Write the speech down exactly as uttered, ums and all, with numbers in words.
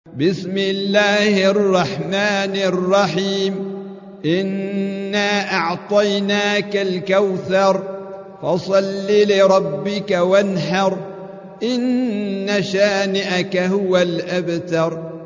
بسم الله الرحمن الرحيم إنا أعطيناك الكوثر فصل لربك وانحر إن شانئك هو الأبتر.